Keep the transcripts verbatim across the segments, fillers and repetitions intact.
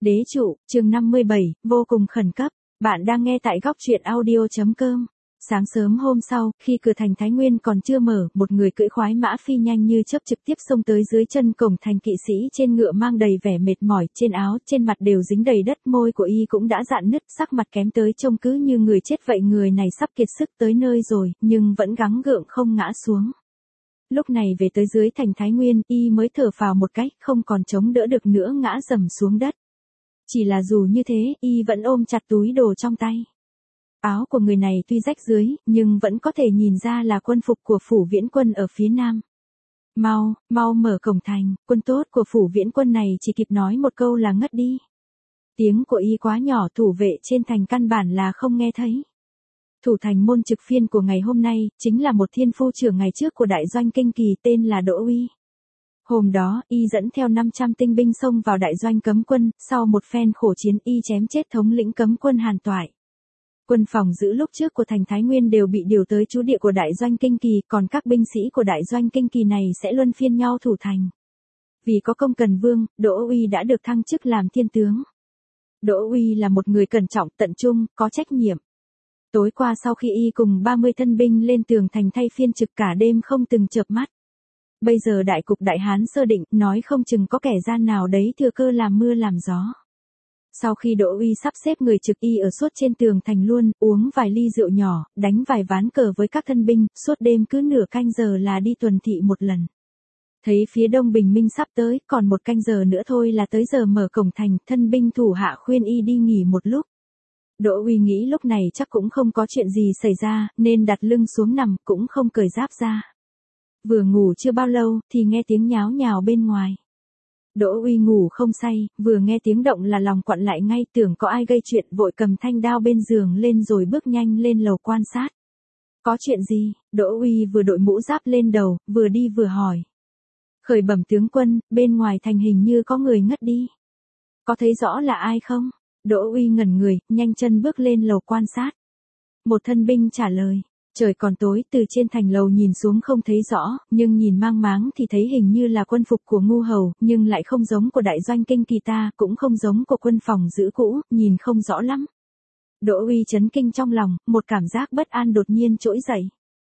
Đế trụ, chương năm mươi bảy, vô cùng khẩn cấp. Bạn đang nghe tại góc truyện audio.com. Sáng sớm hôm sau, khi cửa thành Thái Nguyên còn chưa mở, một người cưỡi khoái mã phi nhanh như chớp trực tiếp xông tới dưới chân cổng thành. Kỵ sĩ trên ngựa mang đầy vẻ mệt mỏi, trên áo, trên mặt đều dính đầy đất, môi của y cũng đã rạn nứt, sắc mặt kém tới trông cứ như người chết vậy. Người này sắp kiệt sức tới nơi rồi, nhưng vẫn gắng gượng không ngã xuống. Lúc này về tới dưới thành Thái Nguyên, y mới thở phào một cái, không còn chống đỡ được nữa, ngã rầm xuống đất. Chỉ là dù như thế, y vẫn ôm chặt túi đồ trong tay. Áo của người này tuy rách dưới, nhưng vẫn có thể nhìn ra là quân phục của Phủ Viễn Quân ở phía nam. Mau, mau mở cổng thành, quân tốt của Phủ Viễn Quân này chỉ kịp nói một câu là ngất đi. Tiếng của y quá nhỏ, thủ vệ trên thành căn bản là không nghe thấy. Thủ thành môn trực phiên của ngày hôm nay, chính là một thiên phu trưởng ngày trước của đại doanh Kinh Kỳ, tên là Đỗ Uy. Hôm đó, y dẫn theo năm trăm tinh binh xông vào đại doanh cấm quân, sau một phen khổ chiến y chém chết thống lĩnh cấm quân Hàn Toại. Quân phòng giữ lúc trước của thành Thái Nguyên đều bị điều tới trú địa của đại doanh Kinh Kỳ, còn các binh sĩ của đại doanh Kinh Kỳ này sẽ luân phiên nhau thủ thành. Vì có công cần vương, Đỗ Uy đã được thăng chức làm thiên tướng. Đỗ Uy là một người cẩn trọng, tận trung, có trách nhiệm. Tối qua sau khi y cùng ba mươi thân binh lên tường thành thay phiên trực cả đêm không từng chợp mắt. Bây giờ đại cục đại hán sơ định, nói không chừng có kẻ gian nào đấy thừa cơ làm mưa làm gió. Sau khi Đỗ Uy sắp xếp người trực, y ở suốt trên tường thành luôn, uống vài ly rượu nhỏ, đánh vài ván cờ với các thân binh, suốt đêm cứ nửa canh giờ là đi tuần thị một lần. Thấy phía đông bình minh sắp tới, còn một canh giờ nữa thôi là tới giờ mở cổng thành, thân binh thủ hạ khuyên y đi nghỉ một lúc. Đỗ Uy nghĩ lúc này chắc cũng không có chuyện gì xảy ra, nên đặt lưng xuống nằm, cũng không cởi giáp ra. Vừa ngủ chưa bao lâu, thì nghe tiếng nháo nhào bên ngoài. Đỗ Uy ngủ không say, vừa nghe tiếng động là lòng quặn lại ngay, tưởng có ai gây chuyện, vội cầm thanh đao bên giường lên rồi bước nhanh lên lầu quan sát. Có chuyện gì? Đỗ Uy vừa đội mũ giáp lên đầu, vừa đi vừa hỏi. Khởi bẩm tướng quân, bên ngoài thành hình như có người ngất đi. Có thấy rõ là ai không? Đỗ Uy ngẩn người, nhanh chân bước lên lầu quan sát. Một thân binh trả lời. Trời còn tối, từ trên thành lầu nhìn xuống không thấy rõ, nhưng nhìn mang máng thì thấy hình như là quân phục của Ngu Hầu, nhưng lại không giống của đại doanh Kinh Kỳ ta, cũng không giống của quân phòng giữ cũ, nhìn không rõ lắm. Đỗ Uy chấn kinh trong lòng, một cảm giác bất an đột nhiên trỗi dậy.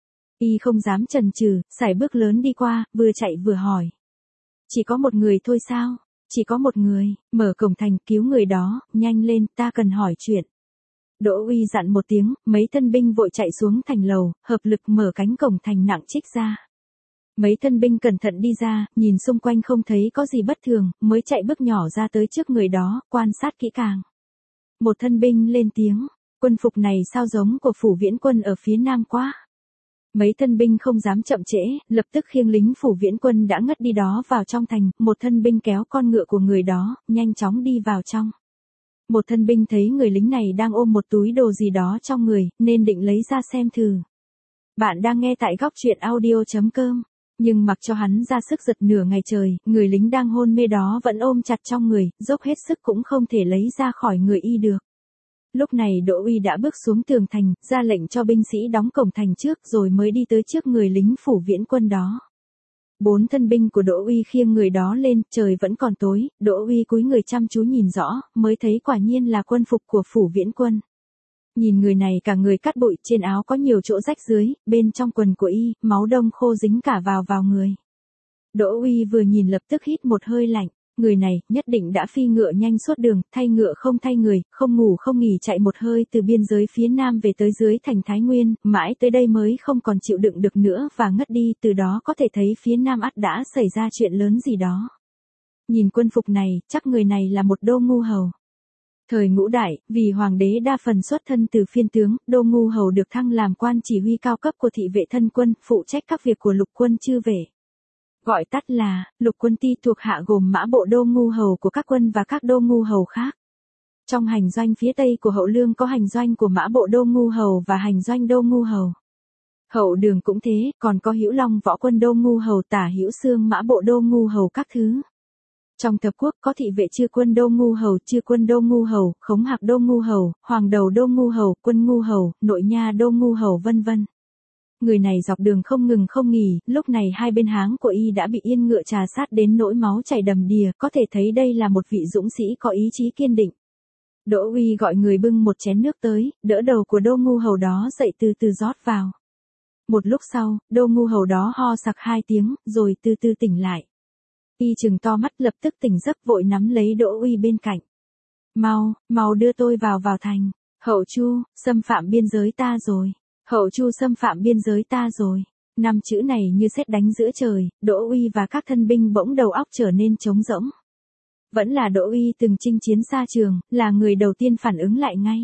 Y không dám chần chừ, sải bước lớn đi qua, vừa chạy vừa hỏi. Chỉ có một người thôi sao? Chỉ có một người, mở cổng thành cứu người đó, nhanh lên, ta cần hỏi chuyện. Đỗ Uy dặn một tiếng, mấy thân binh vội chạy xuống thành lầu, hợp lực mở cánh cổng thành nặng trích ra. Mấy thân binh cẩn thận đi ra, nhìn xung quanh không thấy có gì bất thường, mới chạy bước nhỏ ra tới trước người đó, quan sát kỹ càng. Một thân binh lên tiếng, quân phục này sao giống của Phủ Viễn Quân ở phía nam quá. Mấy thân binh không dám chậm trễ, lập tức khiêng lính Phủ Viễn Quân đã ngất đi đó vào trong thành, một thân binh kéo con ngựa của người đó, nhanh chóng đi vào trong. Một thân binh thấy người lính này đang ôm một túi đồ gì đó trong người, nên định lấy ra xem thử. Bạn đang nghe tại góc truyện audio.com, nhưng mặc cho hắn ra sức giật nửa ngày trời, người lính đang hôn mê đó vẫn ôm chặt trong người, dốc hết sức cũng không thể lấy ra khỏi người y được. Lúc này Đỗ Uy đã bước xuống tường thành, ra lệnh cho binh sĩ đóng cổng thành trước rồi mới đi tới trước người lính Phủ Viễn Quân đó. Bốn thân binh của Đỗ Uy khiêng người đó lên, trời vẫn còn tối, Đỗ Uy cúi người chăm chú nhìn rõ, mới thấy quả nhiên là quân phục của Phủ Viễn Quân. Nhìn người này cả người cắt bụi, trên áo có nhiều chỗ rách dưới, bên trong quần của y, máu đông khô dính cả vào vào người. Đỗ Uy vừa nhìn lập tức hít một hơi lạnh. Người này, nhất định đã phi ngựa nhanh suốt đường, thay ngựa không thay người, không ngủ không nghỉ chạy một hơi từ biên giới phía nam về tới dưới thành Thái Nguyên, mãi tới đây mới không còn chịu đựng được nữa và ngất đi, từ đó có thể thấy phía nam ắt đã xảy ra chuyện lớn gì đó. Nhìn quân phục này, chắc người này là một đô ngu hầu. Thời Ngũ Đại, vì hoàng đế đa phần xuất thân từ phiên tướng, đô ngu hầu được thăng làm quan chỉ huy cao cấp của thị vệ thân quân, phụ trách các việc của lục quân chư vệ. Gọi tắt là, lục quân ti thuộc hạ gồm mã bộ đô ngu hầu của các quân và các đô ngu hầu khác. Trong hành doanh phía tây của Hậu Lương có hành doanh của mã bộ đô ngu hầu và hành doanh đô ngu hầu. Hậu Đường cũng thế, còn có Hữu Long võ quân đô ngu hầu, Tả Hữu Xương mã bộ đô ngu hầu các thứ. Trong thập quốc có thị vệ chư quân đô ngu hầu, chư quân đô ngu hầu, khống hạc đô ngu hầu, hoàng đầu đô ngu hầu, quân ngu hầu, nội nha đô ngu hầu vân vân. Người này dọc đường không ngừng không nghỉ, lúc này hai bên háng của y đã bị yên ngựa trà sát đến nỗi máu chảy đầm đìa, có thể thấy đây là một vị dũng sĩ có ý chí kiên định. Đỗ Uy gọi người bưng một chén nước tới, đỡ đầu của Đô Ngu Hầu đó dậy từ từ rót vào. Một lúc sau, Đô Ngu Hầu đó ho sặc hai tiếng, rồi từ từ tỉnh lại. Y trừng to mắt lập tức tỉnh giấc vội nắm lấy Đỗ Uy bên cạnh. Mau, mau đưa tôi vào vào thành. Hậu Chu, xâm phạm biên giới ta rồi. Hậu Chu xâm phạm biên giới ta rồi. Năm chữ này như sét đánh giữa trời, Đỗ Uy và các thân binh bỗng đầu óc trở nên trống rỗng. Vẫn là Đỗ Uy từng chinh chiến xa trường, là người đầu tiên phản ứng lại ngay.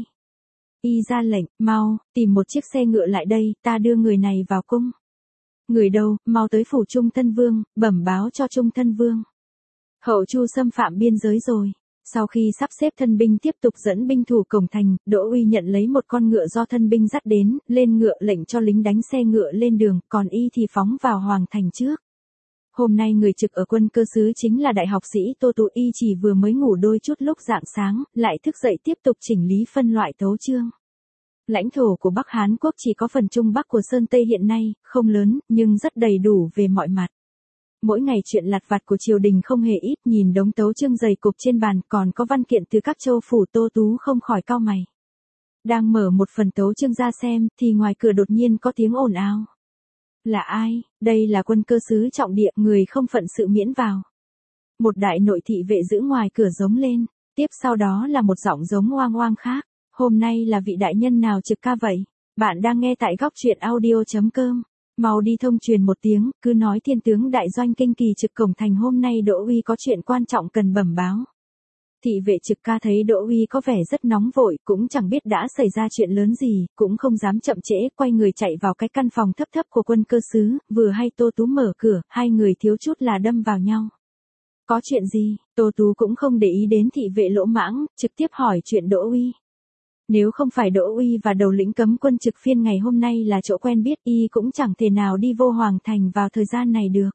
Y ra lệnh, mau, tìm một chiếc xe ngựa lại đây, ta đưa người này vào cung. Người đâu, mau tới phủ Trung Thân Vương, bẩm báo cho Trung Thân Vương. Hậu Chu xâm phạm biên giới rồi. Sau khi sắp xếp thân binh tiếp tục dẫn binh thủ cổng thành, Đỗ Uy nhận lấy một con ngựa do thân binh dắt đến, lên ngựa lệnh cho lính đánh xe ngựa lên đường, còn y thì phóng vào hoàng thành trước. Hôm nay người trực ở quân cơ sứ chính là đại học sĩ Tô Tú, y chỉ vừa mới ngủ đôi chút lúc rạng sáng, lại thức dậy tiếp tục chỉnh lý phân loại tấu chương. Lãnh thổ của Bắc Hán Quốc chỉ có phần Trung Bắc của Sơn Tây hiện nay, không lớn, nhưng rất đầy đủ về mọi mặt. Mỗi ngày chuyện lặt vặt của triều đình không hề ít, nhìn đống tấu chương dày cục trên bàn, còn có văn kiện từ các châu phủ, Tô Tú không khỏi cau mày. Đang mở một phần tấu chương ra xem, thì ngoài cửa đột nhiên có tiếng ồn ào. Là ai? Đây là quân cơ sứ trọng địa, người không phận sự miễn vào. Một đại nội thị vệ giữ ngoài cửa giống lên, tiếp sau đó là một giọng giống oang oang khác. Hôm nay là vị đại nhân nào trực ca vậy? Bạn đang nghe tại góc truyện audio chấm com. Mau đi thông truyền một tiếng, cứ nói thiên tướng đại doanh kinh kỳ trực cổng thành hôm nay Đỗ Uy có chuyện quan trọng cần bẩm báo. Thị vệ trực ca thấy Đỗ Uy có vẻ rất nóng vội, cũng chẳng biết đã xảy ra chuyện lớn gì, cũng không dám chậm trễ, quay người chạy vào cái căn phòng thấp thấp của quân cơ sứ, vừa hay Tô Tú mở cửa, hai người thiếu chút là đâm vào nhau. Có chuyện gì? Tô Tú cũng không để ý đến thị vệ lỗ mãng, trực tiếp hỏi chuyện Đỗ Uy. Nếu không phải Đỗ Uy và đầu lĩnh cấm quân trực phiên ngày hôm nay là chỗ quen biết, y cũng chẳng thể nào đi vô hoàng thành vào thời gian này được.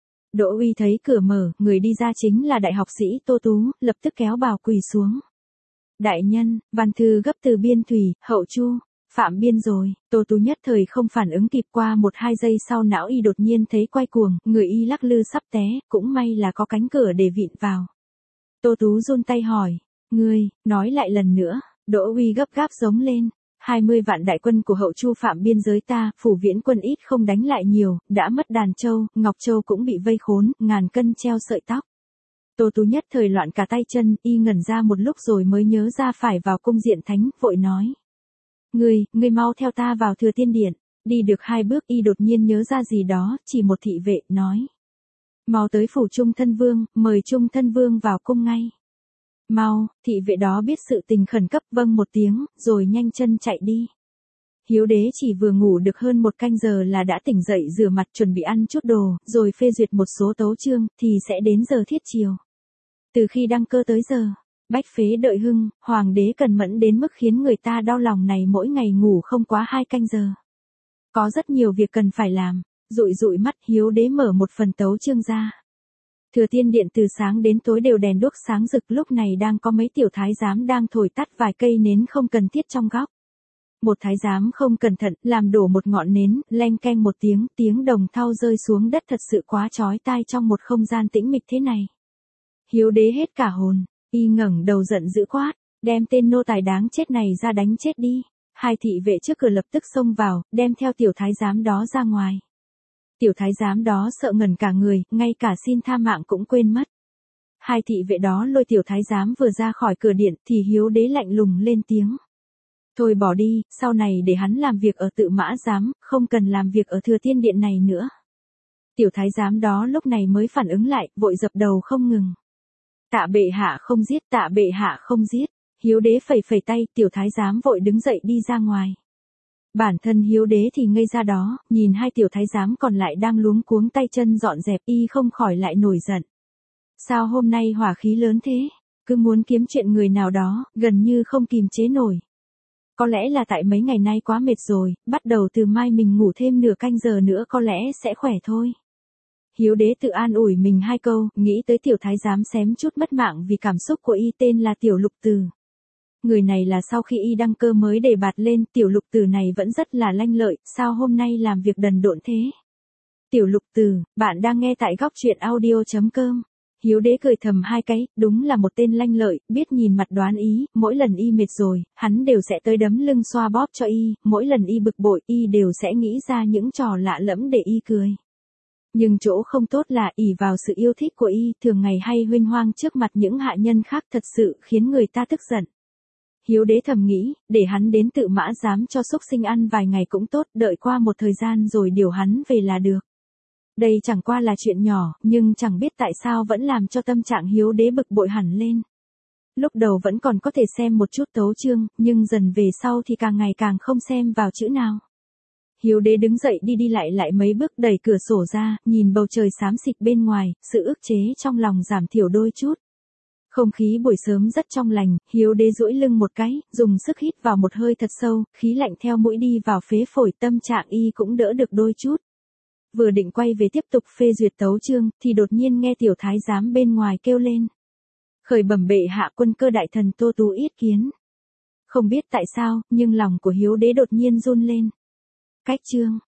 Đỗ Uy thấy cửa mở, người đi ra chính là đại học sĩ Tô Tú, lập tức kéo bào quỳ xuống. Đại nhân, văn thư gấp từ biên thủy, Hậu Chu, phạm biên rồi. Tô Tú nhất thời không phản ứng kịp, qua một hai giây sau não y đột nhiên thấy quay cuồng, người y lắc lư sắp té, cũng may là có cánh cửa để vịn vào. Tô Tú run tay hỏi, ngươi, nói lại lần nữa. Đỗ Uy gấp gáp giống lên, hai mươi vạn đại quân của Hậu Chu phạm biên giới ta, phủ viễn quân ít không đánh lại nhiều, đã mất Đàn Châu, Ngọc Châu cũng bị vây khốn, ngàn cân treo sợi tóc. Tô Tú nhất thời loạn cả tay chân, y ngẩn ra một lúc rồi mới nhớ ra phải vào cung diện thánh, vội nói. Ngươi, ngươi mau theo ta vào Thừa Thiên Điện. Đi được hai bước y đột nhiên nhớ ra gì đó, chỉ một thị vệ, nói. Mau tới phủ Trung Thân Vương, mời Trung Thân Vương vào cung ngay. Mau, thị vệ đó biết sự tình khẩn cấp vâng một tiếng, rồi nhanh chân chạy đi. Hiếu đế chỉ vừa ngủ được hơn một canh giờ là đã tỉnh dậy rửa mặt chuẩn bị ăn chút đồ, rồi phê duyệt một số tấu chương, thì sẽ đến giờ thiết chiều. Từ khi đăng cơ tới giờ, bách phế đợi hưng, hoàng đế cần mẫn đến mức khiến người ta đau lòng này mỗi ngày ngủ không quá hai canh giờ. Có rất nhiều việc cần phải làm, dụi dụi mắt hiếu đế mở một phần tấu chương ra. Thừa Thiên Điện từ sáng đến tối đều đèn đuốc sáng rực, lúc này đang có mấy tiểu thái giám đang thổi tắt vài cây nến không cần thiết trong góc. Một thái giám không cẩn thận, làm đổ một ngọn nến, leng keng một tiếng, tiếng đồng thau rơi xuống đất thật sự quá chói tai trong một không gian tĩnh mịch thế này. Hiếu đế hết cả hồn, y ngẩng đầu giận dữ quát, đem tên nô tài đáng chết này ra đánh chết đi. Hai thị vệ trước cửa lập tức xông vào, đem theo tiểu thái giám đó ra ngoài. Tiểu thái giám đó sợ ngẩn cả người, ngay cả xin tha mạng cũng quên mất. Hai thị vệ đó lôi tiểu thái giám vừa ra khỏi cửa điện, thì hiếu đế lạnh lùng lên tiếng. Thôi bỏ đi, sau này để hắn làm việc ở Tự Mã Giám, không cần làm việc ở Thừa Thiên Điện này nữa. Tiểu thái giám đó lúc này mới phản ứng lại, vội dập đầu không ngừng. Tạ bệ hạ không giết, tạ bệ hạ không giết. Hiếu đế phẩy phẩy tay, tiểu thái giám vội đứng dậy đi ra ngoài. Bản thân hiếu đế thì ngây ra đó, nhìn hai tiểu thái giám còn lại đang luống cuống tay chân dọn dẹp, y không khỏi lại nổi giận. Sao hôm nay hỏa khí lớn thế? Cứ muốn kiếm chuyện người nào đó, gần như không kìm chế nổi. Có lẽ là tại mấy ngày nay quá mệt rồi, bắt đầu từ mai mình ngủ thêm nửa canh giờ nữa có lẽ sẽ khỏe thôi. Hiếu đế tự an ủi mình hai câu, nghĩ tới tiểu thái giám xém chút mất mạng vì cảm xúc của y tên là Tiểu Lục Từ. Người này là sau khi y đăng cơ mới đề bạt lên, tiểu lục tử này vẫn rất là lanh lợi, sao hôm nay làm việc đần độn thế? Tiểu lục tử, bạn đang nghe tại góc truyện audio.com. Hiếu đế cười thầm hai cái, đúng là một tên lanh lợi, biết nhìn mặt đoán ý, mỗi lần y mệt rồi, hắn đều sẽ tới đấm lưng xoa bóp cho y, mỗi lần y bực bội, y đều sẽ nghĩ ra những trò lạ lẫm để y cười. Nhưng chỗ không tốt là ỷ vào sự yêu thích của y, thường ngày hay huênh hoang trước mặt những hạ nhân khác thật sự khiến người ta tức giận. Hiếu đế thầm nghĩ, để hắn đến tự mã giám cho xúc sinh ăn vài ngày cũng tốt, đợi qua một thời gian rồi điều hắn về là được. Đây chẳng qua là chuyện nhỏ, nhưng chẳng biết tại sao vẫn làm cho tâm trạng hiếu đế bực bội hẳn lên. Lúc đầu vẫn còn có thể xem một chút tấu chương, nhưng dần về sau thì càng ngày càng không xem vào chữ nào. Hiếu đế đứng dậy đi đi lại lại mấy bước, đẩy cửa sổ ra, nhìn bầu trời xám xịt bên ngoài, sự ức chế trong lòng giảm thiểu đôi chút. Không khí buổi sớm rất trong lành, hiếu đế duỗi lưng một cái, dùng sức hít vào một hơi thật sâu, khí lạnh theo mũi đi vào phế phổi, tâm trạng y cũng đỡ được đôi chút. Vừa định quay về tiếp tục phê duyệt tấu chương, thì đột nhiên nghe tiểu thái giám bên ngoài kêu lên. Khởi bẩm bệ hạ, quân cơ đại thần Tô Tú yết kiến. Không biết tại sao, nhưng lòng của hiếu đế đột nhiên run lên. Cách chương,